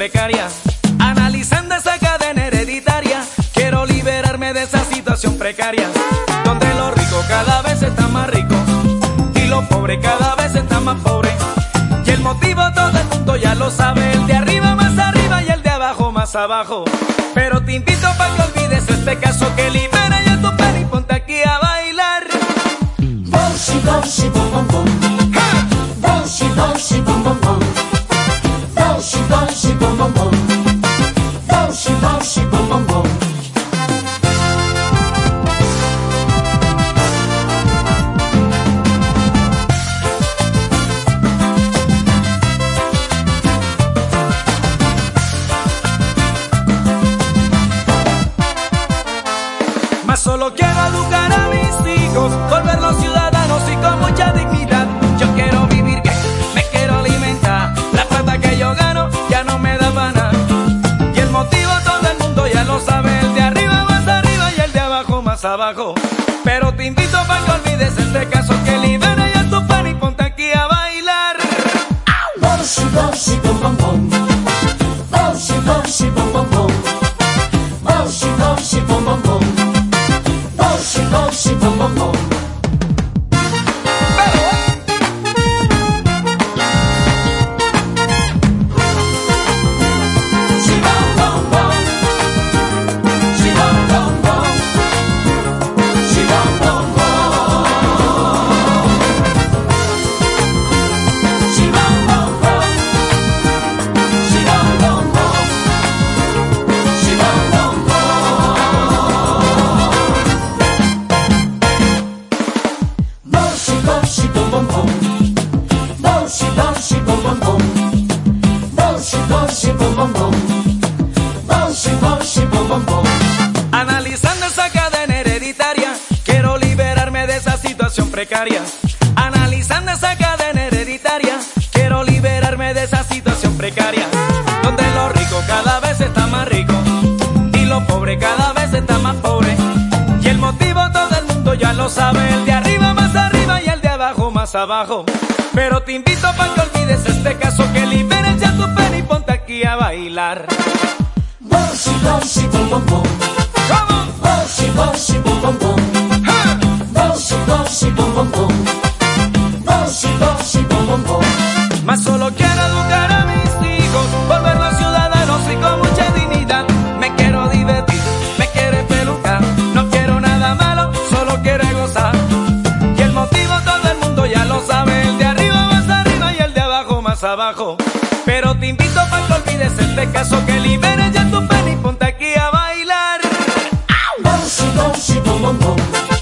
precaria. Analizando esa cadena hereditaria, quiero liberarme de esa situación precaria, donde los ricos cada vez están más ricos y los pobres cada vez están más pobres. Y el motivo todo el mundo ya lo sabe, el de arriba más arriba y el de abajo más abajo. Pero te invito para que olvides este caso, que libera ya tu pena y ponte aquí a bailar. Bouncy, bouncy, bom, bom, bom. Bouncy, bouncy, bom, bom, bom. Bouncy, bouncy, bom, bom, bom. Bouncy, bouncy, bom, bom, bom. Más solo quiero educar a mis hijos, volverlos ciudadanos y con mucha dignidad. Yo quiero vivir bien, me quiero alimentar. La plata que yo gano ya no me da para nada. Y el motivo todo el mundo ya lo sabe, el de arriba más arriba y el de abajo más abajo. Pero te invito para que olvides este caso, que libera ya tu pena y ponte aquí a bailar. Bouncy, bouncy, bom, bom, bom. Bouncy, bouncy, bom, bom, bom. Bouncy, bouncy, bom, bom, bom. Bouncy, bouncy, bom, bom, bom. She bom, bom, bom. She bom, bom, bom. She bom, bom, bom. She bom, bom, bom. She bom, bom, bom. She bom, bom, bom. Bouncy, bouncy, bom, bom, bom. Bouncy, bouncy, bom, bom, bom. Bouncy, bouncy, bom, bom, bom. Bouncy, bouncy, bom, bom, bom. Analizando esa cadena hereditaria, quiero liberarme de esa situación precaria. Analizando esa cadena hereditaria, quiero liberarme de esa situación precaria, donde los ricos cada vez están más ricos y los pobres cada vez están más pobres. Y el motivo todo el mundo ya lo sabe, el de arriba más arriba y el de abajo más abajo. Pero te invito para que olvides este caso, que liberes ya tu pena y ponte aquí a bailar. Bouncy, bouncy, bom, bom, bom. ¿Cómo? Bouncy, bouncy, bom, bom, bom. ¡Ja! Bouncy, bouncy, bom, bom, bom. Bouncy, bouncy, bom, bom, bom. Más solo quiero educar a mis hijos, volverlos ciudadanos y con mucha dignidad. Me quiero divertir, me quiero pelucar, no quiero nada malo, solo quiero gozar. Y el motivo todo el mundo ya lo sabe, el de arriba más arriba y el de abajo más abajo. Pero te invito para que olvides este caso, que liberes ya tu pena y ponte aquí a bailar. Bouncy, bouncy, bom, bom, bom.